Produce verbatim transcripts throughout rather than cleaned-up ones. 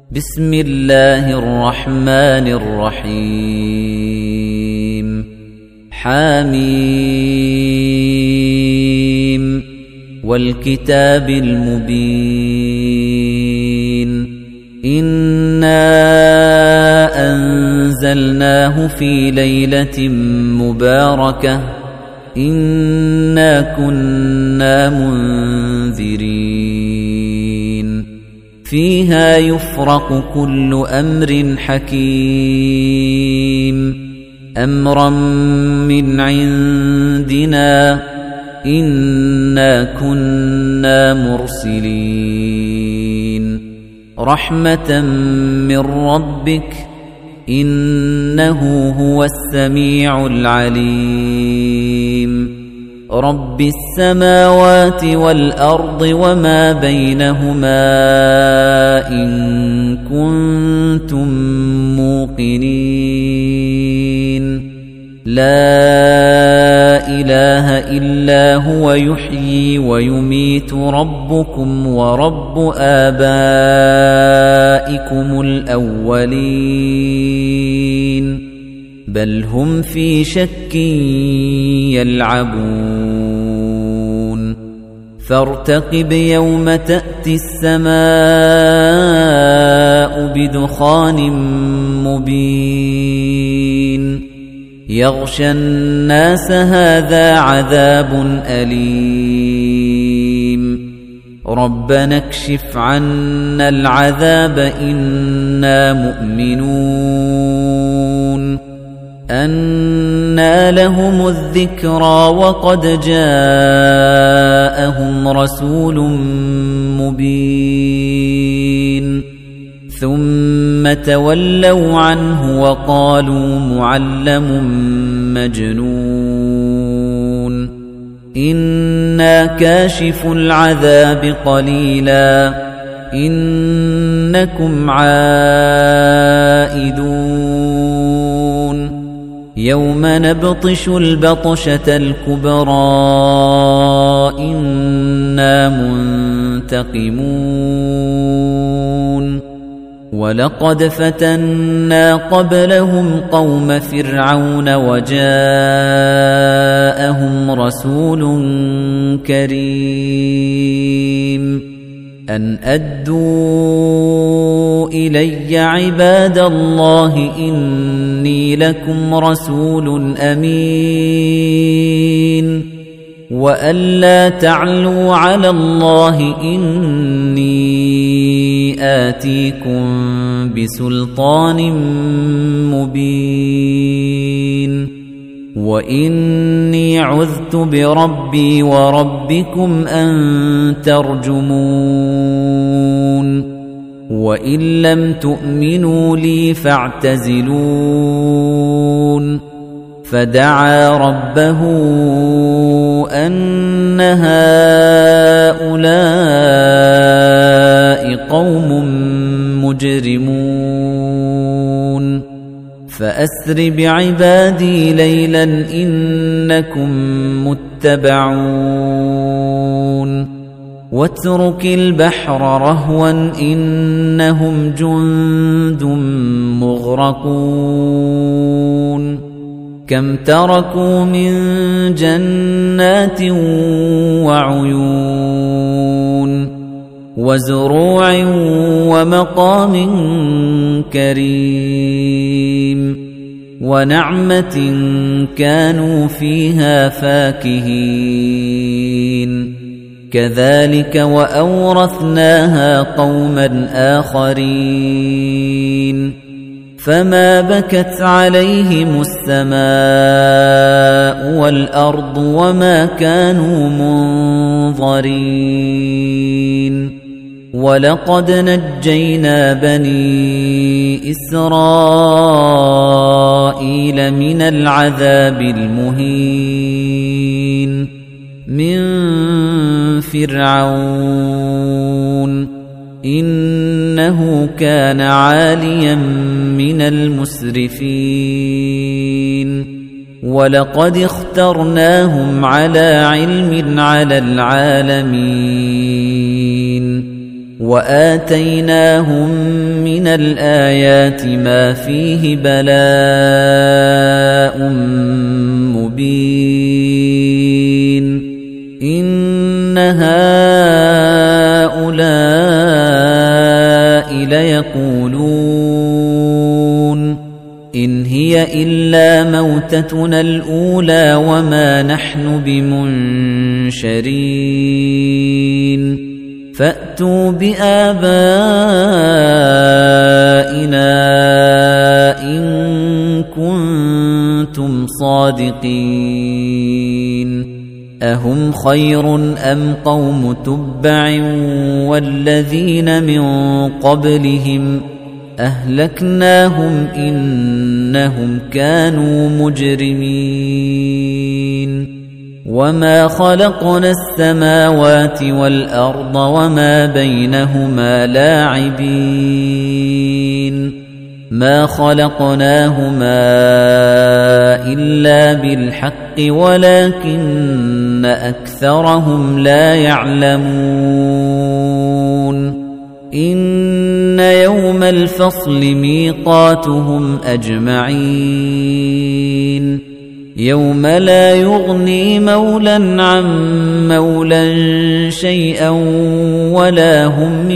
بسم الله الرحمن الرحيم حميم والكتاب المبين إنا أنزلناه في ليلة مباركة إنا كنا منذرين فيها يفرق كل أمر حكيم أمرا من عندنا إنا كنا مرسلين رحمة من ربك إنه هو السميع العليم رب السماوات والأرض وما بينهما إن كنتم موقنين لا إله إلا هو يحيي ويميت ربكم ورب آبائكم الأولين بل هم في شك يلعبون فارتقب يوم تأتي السماء بدخان مبين يغشى الناس هذا عذاب أليم ربنا اكشف عنا العذاب إنا مؤمنون أنى لهم الذكرى وقد جاءهم رسول مبين ثم تولوا عنه وقالوا معلم مجنون إنا كاشف العذاب قليلا إنكم عائدون يوم نبطش البطشة الكبرى إنا منتقمون ولقد فتنا قبلهم قوم فرعون وجاءهم رسول كريم أن أدوا إلي عباد الله إني لكم رسول أمين وأن لا تعلوا على الله إني آتيكم بسلطان مبين وإني عذت بربي وربكم أن ترجمون وإن لم تؤمنوا لي فاعتزلون فدعا ربه أن هؤلاء قوم مجرمون فأسر بعبادي ليلا إنكم متبعون واترك البحر رهوا إنهم جند مغرقون كم تركوا من جنات وعيون وزروع ومقام كريم ونعمة كانوا فيها فاكهين كذلك وأورثناها قوما آخرين فما بكت عليهم السماء والأرض وما كانوا منظرين ولقد نجينا بني إسرائيل من العذاب المهين من فرعون إنه كان عاليا من المسرفين ولقد اخترناهم على علم على العالمين وآتيناهم من الآيات ما فيه بلاء مبين إن هؤلاء ليقولون إن هي إلا موتتنا الأولى وما نحن بمنشرين فأتوا بآبائنا إن كنتم صادقين أهم خير أم قوم تبع والذين من قبلهم أهلكناهم إنهم كانوا مجرمين وما خلقنا السماوات والأرض وما بينهما لاعبين ما خلقناهما إلا بالحق ولكن أكثرهم لا يعلمون إن يوم الفصل ميقاتهم أجمعين يوم لا يغني مولا عن مولا شيئا ولا هم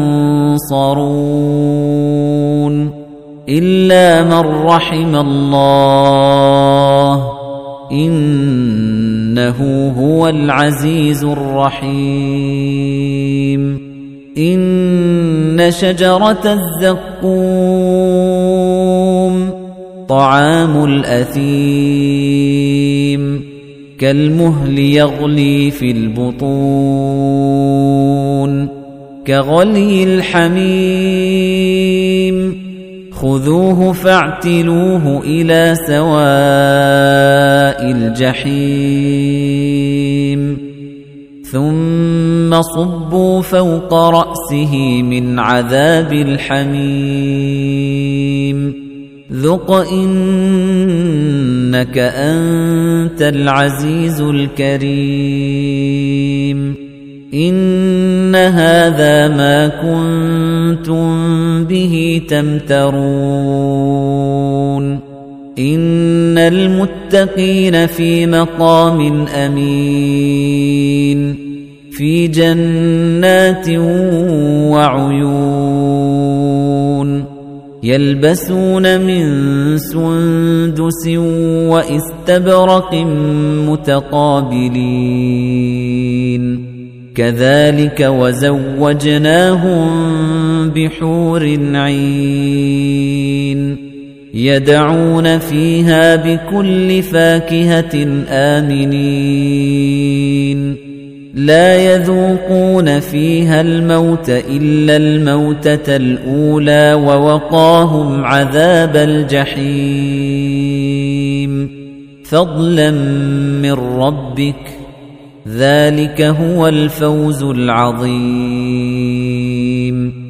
ينصرون إلا من رحم الله إنه هو العزيز الرحيم إن شجرة الزقوم طعام الأثيم كالمهل يغلي في البطون كغلي الحميم خذوه فاعتلوه إلى سواء الجحيم ثم صبوا فوق رأسه من عذاب الحميم ذق إنك أنت العزيز الكريم إن هذا ما كنتم به تمترون إن المتقين في مقام أمين في جنات وعيون يلبسون من سندس وإستبرق متقابلين كذلك وزوجناهم بحور عين يدعون فيها بكل فاكهة آمنين لا يذوقون فيها الموت إلا الموتة الأولى ووقاهم عذاب الجحيم فضلا من ربك ذلك هو الفوز العظيم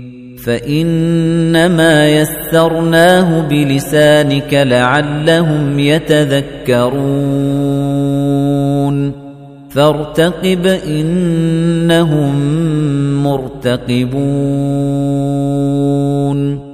فإنما يسرناه بلسانك لعلهم يتذكرون فارتقب إنهم مرتقبون